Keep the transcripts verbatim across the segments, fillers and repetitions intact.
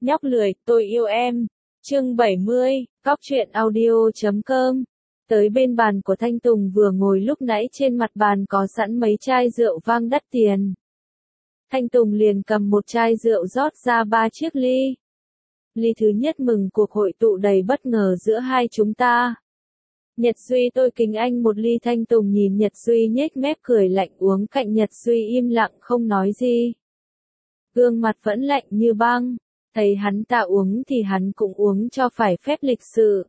Nhóc lười, tôi yêu em. Chương bảy mươi, Cóc truyện audio chấm com. Tới bên bàn của Thanh Tùng vừa ngồi lúc nãy trên mặt bàn có sẵn mấy chai rượu vang đắt tiền. Thanh Tùng liền cầm một chai rượu rót ra ba chiếc ly. Ly thứ nhất mừng cuộc hội tụ đầy bất ngờ giữa hai chúng ta. Nhật Duy tôi kính anh một ly. Thanh Tùng nhìn Nhật Duy nhếch mép cười lạnh uống cạnh. Nhật Duy im lặng không nói gì. Gương mặt vẫn lạnh như băng. Thấy hắn ta uống thì hắn cũng uống cho phải phép lịch sự.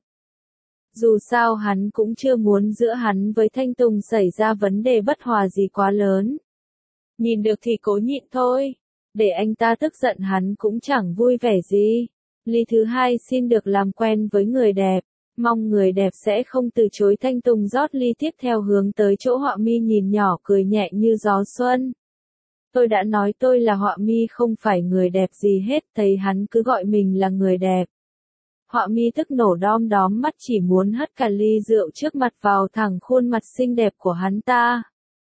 Dù sao hắn cũng chưa muốn giữa hắn với Thanh Tùng xảy ra vấn đề bất hòa gì quá lớn. Nhìn được thì cố nhịn thôi. Để anh ta tức giận hắn cũng chẳng vui vẻ gì. Ly thứ hai xin được làm quen với người đẹp. Mong người đẹp sẽ không từ chối. Thanh Tùng rót ly tiếp theo hướng tới chỗ Họa Mi nhìn nhỏ cười nhẹ như gió xuân. Tôi đã nói tôi là Họa Mi không phải người đẹp gì hết. Thấy hắn cứ gọi mình là người đẹp. Họa Mi tức nổ đom đóm mắt chỉ muốn hất cả ly rượu trước mặt vào thẳng khuôn mặt xinh đẹp của hắn ta.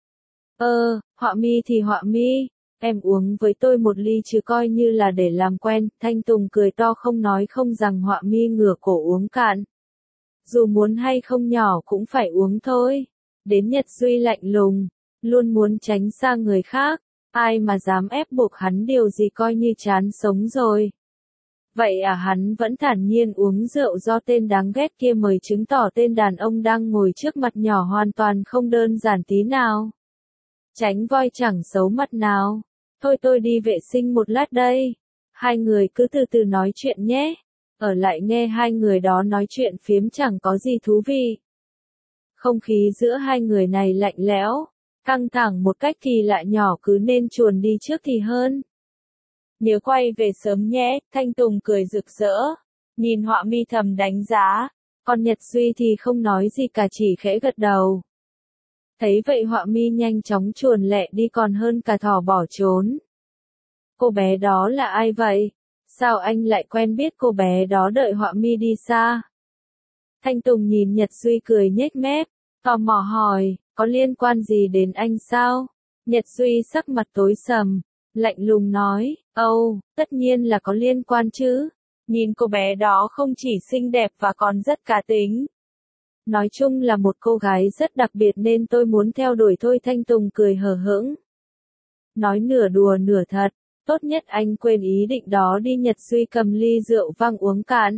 Ơ, Họa Mi thì Họa Mi, em uống với tôi một ly chứ coi như là để làm quen. Thanh Tùng cười to không nói không rằng. Họa Mi ngửa cổ uống cạn. Dù muốn hay không nhỏ cũng phải uống thôi. Đến Nhật Duy lạnh lùng, luôn muốn tránh xa người khác. Ai mà dám ép buộc hắn điều gì coi như chán sống rồi. Vậy à, hắn vẫn thản nhiên uống rượu do tên đáng ghét kia mời, chứng tỏ tên đàn ông đang ngồi trước mặt nhỏ hoàn toàn không đơn giản tí nào. Tránh voi chẳng xấu mặt nào. Thôi tôi đi vệ sinh một lát đây. Hai người cứ từ từ nói chuyện nhé. Ở lại nghe hai người đó nói chuyện phiếm chẳng có gì thú vị. Không khí giữa hai người này lạnh lẽo, căng thẳng một cách kỳ lạ. Nhỏ cứ nên chuồn đi trước thì hơn. Nhớ quay về sớm nhé. Thanh Tùng cười rực rỡ, nhìn Họa Mi thầm đánh giá. Còn Nhật Duy thì không nói gì cả, chỉ khẽ gật đầu. Thấy vậy Họa Mi nhanh chóng chuồn lẹ đi còn hơn cả thỏ bỏ trốn. Cô bé đó là ai vậy? Sao anh lại quen biết cô bé đó? Đợi Họa Mi đi xa, Thanh Tùng nhìn Nhật Duy cười nhếch mép, tò mò hỏi, có liên quan gì đến anh sao? Nhật Duy sắc mặt tối sầm, lạnh lùng nói, âu, tất nhiên là có liên quan chứ. Nhìn cô bé đó không chỉ xinh đẹp và còn rất cá tính. Nói chung là một cô gái rất đặc biệt nên tôi muốn theo đuổi thôi. Thanh Tùng cười hờ hững, nói nửa đùa nửa thật, tốt nhất anh quên ý định đó đi. Nhật Duy cầm ly rượu vang uống cạn.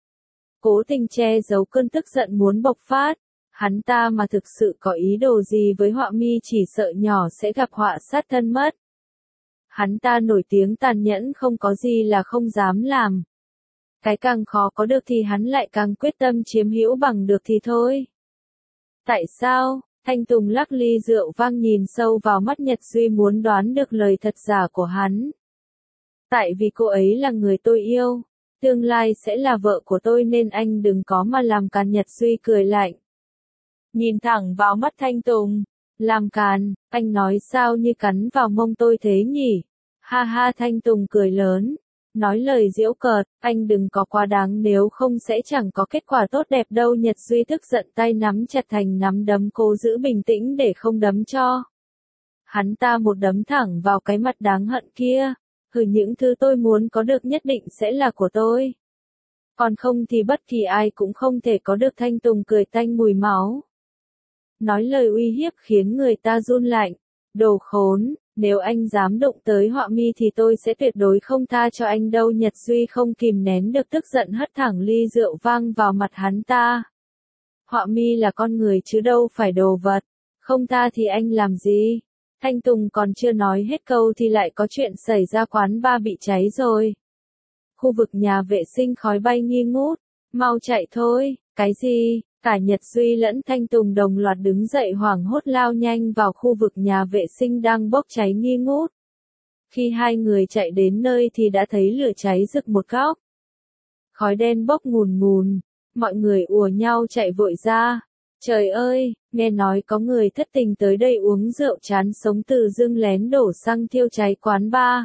Cố tình che giấu cơn tức giận muốn bộc phát. Hắn ta mà thực sự có ý đồ gì với Họa Mi chỉ sợ nhỏ sẽ gặp họa sát thân mất. Hắn ta nổi tiếng tàn nhẫn, không có gì là không dám làm. Cái càng khó có được thì hắn lại càng quyết tâm chiếm hữu bằng được thì thôi. Tại sao? Thanh Tùng lắc ly rượu vang nhìn sâu vào mắt Nhật Duy muốn đoán được lời thật giả của hắn. Tại vì cô ấy là người tôi yêu. Tương lai sẽ là vợ của tôi nên anh đừng có mà làm càn. Nhật Duy cười lạnh, nhìn thẳng vào mắt Thanh Tùng. Làm càn, anh nói sao như cắn vào mông tôi thế nhỉ? Ha ha. Thanh Tùng cười lớn, nói lời giễu cợt, anh đừng có quá đáng nếu không sẽ chẳng có kết quả tốt đẹp đâu. Nhật Duy tức giận tay nắm chặt thành nắm đấm, cố giữ bình tĩnh để không đấm cho hắn ta một đấm thẳng vào cái mặt đáng hận kia. Hừ, những thứ tôi muốn có được nhất định sẽ là của tôi. Còn không thì bất kỳ ai cũng không thể có được. Thanh Tùng cười tanh mùi máu, nói lời uy hiếp khiến người ta run lạnh. Đồ khốn, nếu anh dám đụng tới Họa Mi thì tôi sẽ tuyệt đối không tha cho anh đâu. Nhật Duy không kìm nén được tức giận hất thẳng ly rượu vang vào mặt hắn ta. Họa Mi là con người chứ đâu phải đồ vật. Không tha thì anh làm gì? Thanh Tùng còn chưa nói hết câu thì lại có chuyện xảy ra. Quán bar bị cháy rồi. Khu vực nhà vệ sinh khói bay nghi ngút. Mau chạy thôi. Cái gì? Cả Nhật Duy lẫn Thanh Tùng đồng loạt đứng dậy hoảng hốt lao nhanh vào khu vực nhà vệ sinh đang bốc cháy nghi ngút. Khi hai người chạy đến nơi thì đã thấy lửa cháy rực một góc. Khói đen bốc ngùn ngùn. Mọi người ùa nhau chạy vội ra. Trời ơi, nghe nói có người thất tình tới đây uống rượu chán sống tự dưng lén đổ xăng thiêu cháy quán bar.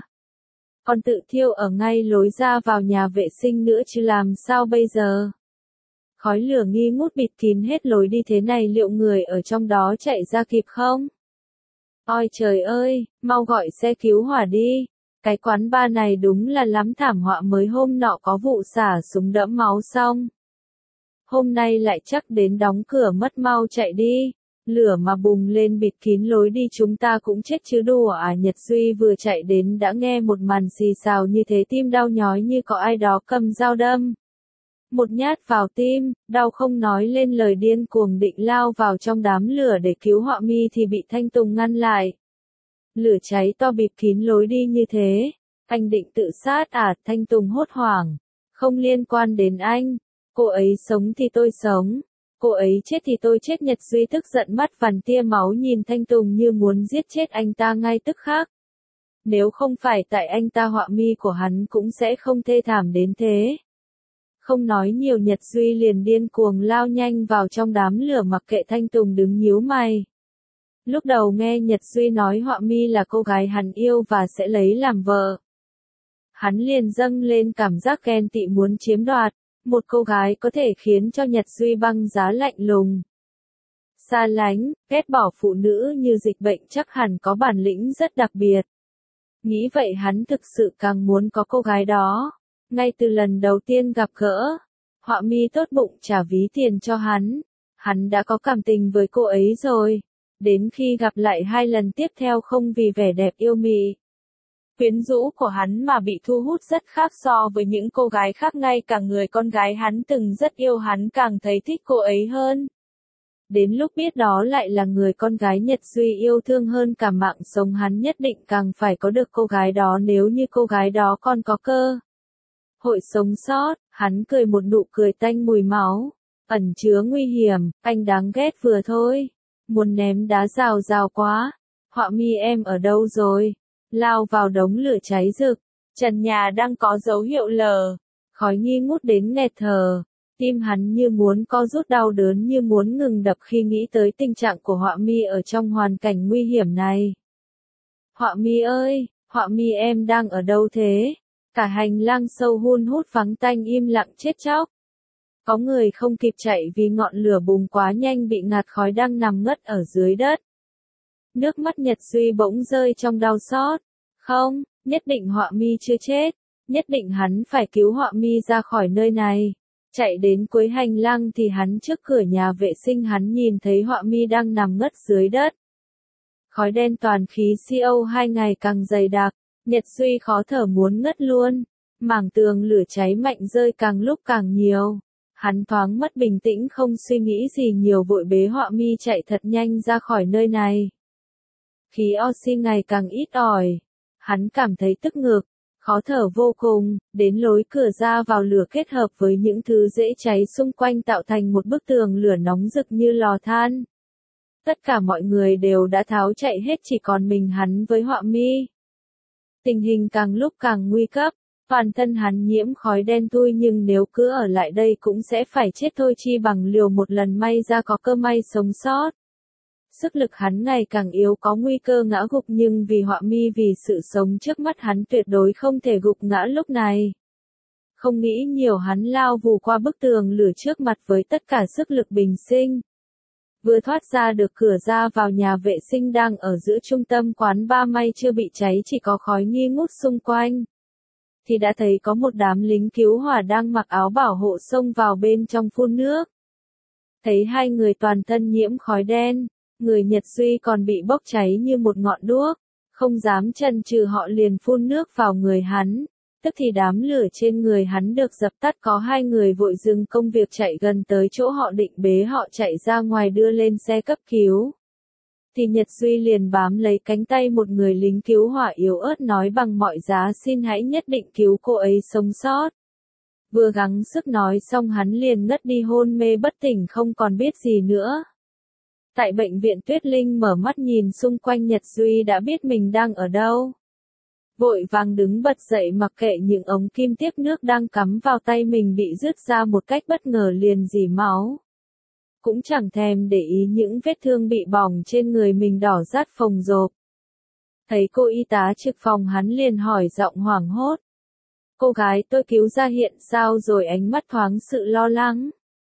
Còn tự thiêu ở ngay lối ra vào nhà vệ sinh nữa chứ làm sao bây giờ? Khói lửa nghi ngút bịt kín hết lối đi thế này, liệu người ở trong đó chạy ra kịp không? Ôi trời ơi, mau gọi xe cứu hỏa đi. Cái quán bar này đúng là lắm thảm họa, mới hôm nọ có vụ xả súng đẫm máu xong. Hôm nay lại chắc đến đóng cửa mất, mau chạy đi. Lửa mà bùng lên bịt kín lối đi chúng ta cũng chết chứ đùa à. Nhật Duy vừa chạy đến đã nghe một màn xì xào như thế, tim đau nhói như có ai đó cầm dao đâm một nhát vào tim, đau không nói lên lời, điên cuồng định lao vào trong đám lửa để cứu Họa Mi thì bị Thanh Tùng ngăn lại. Lửa cháy to bịt kín lối đi như thế, anh định tự sát à? Thanh Tùng hốt hoảng, không liên quan đến anh, cô ấy sống thì tôi sống, cô ấy chết thì tôi chết. Nhật Duy tức giận mắt vằn tia máu nhìn Thanh Tùng như muốn giết chết anh ta ngay tức khắc. Nếu không phải tại anh ta, Họa Mi của hắn cũng sẽ không thê thảm đến thế. Không nói nhiều, Nhật Duy liền điên cuồng lao nhanh vào trong đám lửa mặc kệ Thanh Tùng đứng nhíu mày. Lúc đầu nghe Nhật Duy nói Họa Mi là cô gái hắn yêu và sẽ lấy làm vợ, hắn liền dâng lên cảm giác ghen tị muốn chiếm đoạt. Một cô gái có thể khiến cho Nhật Duy băng giá lạnh lùng, xa lánh, ghét bỏ phụ nữ như dịch bệnh, chắc hẳn có bản lĩnh rất đặc biệt. Nghĩ vậy hắn thực sự càng muốn có cô gái đó. Ngay từ lần đầu tiên gặp gỡ, Họa Mi tốt bụng trả ví tiền cho hắn. Hắn đã có cảm tình với cô ấy rồi. Đến khi gặp lại hai lần tiếp theo, không vì vẻ đẹp yêu mị, quyến rũ của hắn mà bị thu hút, rất khác so với những cô gái khác. Ngay cả người con gái hắn từng rất yêu hắn càng thấy thích cô ấy hơn. Đến lúc biết đó lại là người con gái Nhật Duy yêu thương hơn cả mạng sống, hắn nhất định càng phải có được cô gái đó. Nếu như cô gái đó còn có cơ hội sống sót, hắn cười một nụ cười tanh mùi máu, ẩn chứa nguy hiểm. Anh đáng ghét vừa thôi, muốn ném đá rào rào quá. Họa Mi em ở đâu rồi? Lao vào đống lửa cháy rực, trần nhà đang có dấu hiệu lờ, khói nghi ngút đến nghẹt thở. Tim hắn như muốn co rút, đau đớn như muốn ngừng đập khi nghĩ tới tình trạng của Họa Mi ở trong hoàn cảnh nguy hiểm này. Họa Mi ơi, Họa Mi em đang ở đâu thế? Cả hành lang sâu hun hút vắng tanh, im lặng chết chóc. Có người không kịp chạy vì ngọn lửa bùng quá nhanh, bị ngạt khói, đang nằm ngất ở dưới đất. Nước mắt Nhật Duy bỗng rơi trong đau xót. Không, nhất định Họa Mi chưa chết. Nhất định hắn phải cứu Họa Mi ra khỏi nơi này. Chạy đến cuối hành lang thì hắn trước cửa nhà vệ sinh, hắn nhìn thấy Họa Mi đang nằm ngất dưới đất. Khói đen toàn khí xê o hai ngày càng dày đặc. Nhật Duy khó thở muốn ngất luôn. Mảng tường lửa cháy mạnh rơi càng lúc càng nhiều. Hắn thoáng mất bình tĩnh, không suy nghĩ gì nhiều, vội bế Họa Mi chạy thật nhanh ra khỏi nơi này. Khí oxy ngày càng ít ỏi. Hắn cảm thấy tức ngực, khó thở vô cùng. Đến lối cửa ra vào, lửa kết hợp với những thứ dễ cháy xung quanh tạo thành một bức tường lửa nóng rực như lò than. Tất cả mọi người đều đã tháo chạy hết, chỉ còn mình hắn với Họa Mi. Tình hình càng lúc càng nguy cấp, toàn thân hắn nhiễm khói đen thui, nhưng nếu cứ ở lại đây cũng sẽ phải chết thôi, chi bằng liều một lần, may ra có cơ may sống sót. Sức lực hắn ngày càng yếu, có nguy cơ ngã gục, nhưng vì Họa Mi, vì sự sống trước mắt, hắn tuyệt đối không thể gục ngã lúc này. Không nghĩ nhiều, hắn lao vù qua bức tường lửa trước mặt với tất cả sức lực bình sinh. Vừa thoát ra được cửa ra vào nhà vệ sinh đang ở giữa trung tâm quán bar, may chưa bị cháy, chỉ có khói nghi ngút xung quanh, thì đã thấy có một đám lính cứu hỏa đang mặc áo bảo hộ xông vào bên trong phun nước. Thấy hai người toàn thân nhiễm khói đen, người Nhật Duy còn bị bốc cháy như một ngọn đuốc, không dám chần chừ, họ liền phun nước vào người hắn. Tức thì đám lửa trên người hắn được dập tắt, có hai người vội dừng công việc chạy gần tới chỗ họ, định bế họ chạy ra ngoài đưa lên xe cấp cứu. Thì Nhật Duy liền bám lấy cánh tay một người lính cứu hỏa yếu ớt, nói bằng mọi giá xin hãy nhất định cứu cô ấy sống sót. Vừa gắng sức nói xong hắn liền ngất đi, hôn mê bất tỉnh, không còn biết gì nữa. Tại bệnh viện, Tuyết Linh mở mắt nhìn xung quanh, Nhật Duy đã biết mình đang ở đâu. Vội vàng đứng bật dậy, mặc kệ những ống kim tiếp nước đang cắm vào tay mình bị rứt ra một cách bất ngờ, liền rỉ máu. Cũng chẳng thèm để ý những vết thương bị bỏng trên người mình đỏ rát phồng rộp. Thấy cô y tá trực phòng, hắn liền hỏi giọng hoảng hốt. Cô gái tôi cứu ra hiện sao rồi? Ánh mắt thoáng sự lo lắng,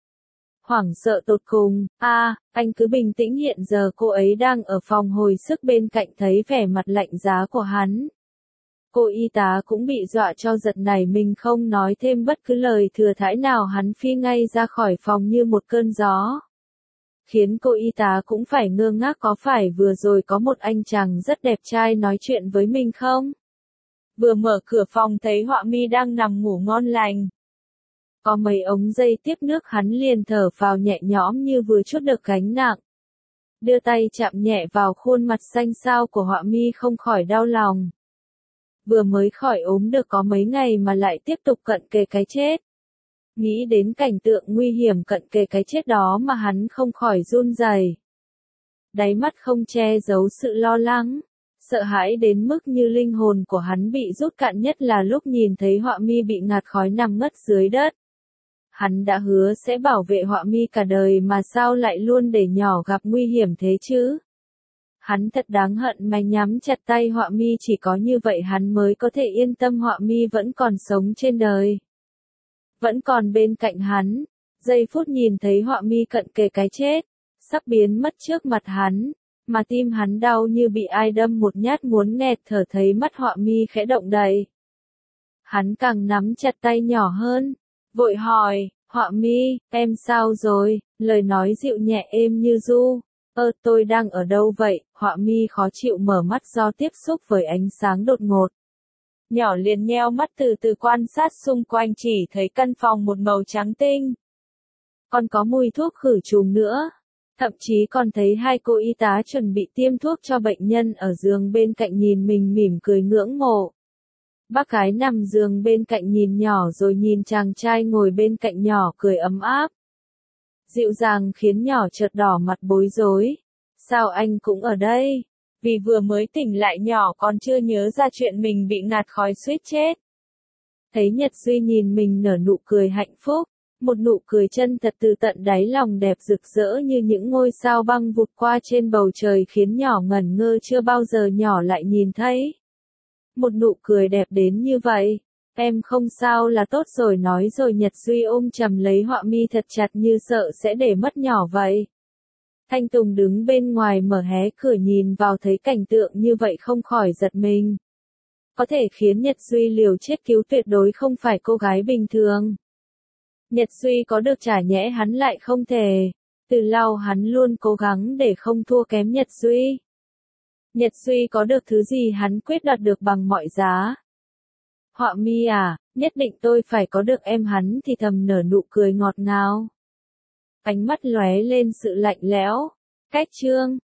hoảng sợ tột cùng. A, à, anh cứ bình tĩnh, hiện giờ cô ấy đang ở phòng hồi sức bên cạnh. Thấy vẻ mặt lạnh giá của hắn, Cô y tá cũng bị dọa cho giật nảy mình, không nói thêm bất cứ lời thừa thãi nào, hắn phi ngay ra khỏi phòng như một cơn gió. Khiến cô y tá cũng phải ngơ ngác, có phải vừa rồi có một anh chàng rất đẹp trai nói chuyện với mình không? Vừa mở cửa phòng thấy Họa Mi đang nằm ngủ ngon lành. Có mấy ống dây tiếp nước, hắn liền thở phào nhẹ nhõm như vừa trút được gánh nặng. Đưa tay chạm nhẹ vào khuôn mặt xanh xao của Họa Mi, không khỏi đau lòng. Vừa mới khỏi ốm được có mấy ngày mà lại tiếp tục cận kề cái chết. Nghĩ đến cảnh tượng nguy hiểm cận kề cái chết đó mà hắn không khỏi run rẩy. Đáy mắt không che giấu sự lo lắng, sợ hãi đến mức như linh hồn của hắn bị rút cạn, nhất là lúc nhìn thấy Họa Mi bị ngạt khói nằm ngất dưới đất. Hắn đã hứa sẽ bảo vệ Họa Mi cả đời mà sao lại luôn để nhỏ gặp nguy hiểm thế chứ? Hắn thật đáng hận mà nhắm chặt tay Họa Mi, chỉ có như vậy hắn mới có thể yên tâm Họa Mi vẫn còn sống trên đời. Vẫn còn bên cạnh hắn. Giây phút nhìn thấy Họa Mi cận kề cái chết, sắp biến mất trước mặt hắn, mà tim hắn đau như bị ai đâm một nhát muốn nghẹt thở, thấy mắt Họa Mi khẽ động đậy. Hắn càng nắm chặt tay nhỏ hơn, vội hỏi, Họa Mi, em sao rồi? Lời nói dịu nhẹ êm như ru. Ơ tôi đang ở đâu vậy? Họa Mi khó chịu mở mắt do tiếp xúc với ánh sáng đột ngột. Nhỏ liền nheo mắt từ từ quan sát xung quanh, chỉ thấy căn phòng một màu trắng tinh. Còn có mùi thuốc khử trùng nữa. Thậm chí còn thấy hai cô y tá chuẩn bị tiêm thuốc cho bệnh nhân ở giường bên cạnh nhìn mình mỉm cười ngưỡng mộ. Bác gái nằm giường bên cạnh nhìn nhỏ rồi nhìn chàng trai ngồi bên cạnh nhỏ cười ấm áp. Dịu dàng khiến nhỏ chợt đỏ mặt bối rối. Sao anh cũng ở đây? Vì vừa mới tỉnh lại nhỏ còn chưa nhớ ra chuyện mình bị ngạt khói suýt chết. Thấy Nhật Duy nhìn mình nở nụ cười hạnh phúc, một nụ cười chân thật từ tận đáy lòng, đẹp rực rỡ như những ngôi sao băng vụt qua trên bầu trời, khiến nhỏ ngẩn ngơ, chưa bao giờ nhỏ lại nhìn thấy một nụ cười đẹp đến như vậy. Em không sao là tốt rồi, nói rồi Nhật Duy ôm chầm lấy Họa Mi thật chặt như sợ sẽ để mất nhỏ vậy. Thanh Tùng đứng bên ngoài mở hé cửa nhìn vào thấy cảnh tượng như vậy không khỏi giật mình. Có thể khiến Nhật Duy liều chết cứu tuyệt đối không phải cô gái bình thường. Nhật Duy có được chả nhẽ hắn lại không thể. Từ lâu hắn luôn cố gắng để không thua kém Nhật Duy. Nhật Duy có được thứ gì hắn quyết đoạt được bằng mọi giá. Họa Mi à, nhất định tôi phải có được em, hắn thì thầm nở nụ cười ngọt ngào. Ánh mắt lóe lên sự lạnh lẽo. Cách chương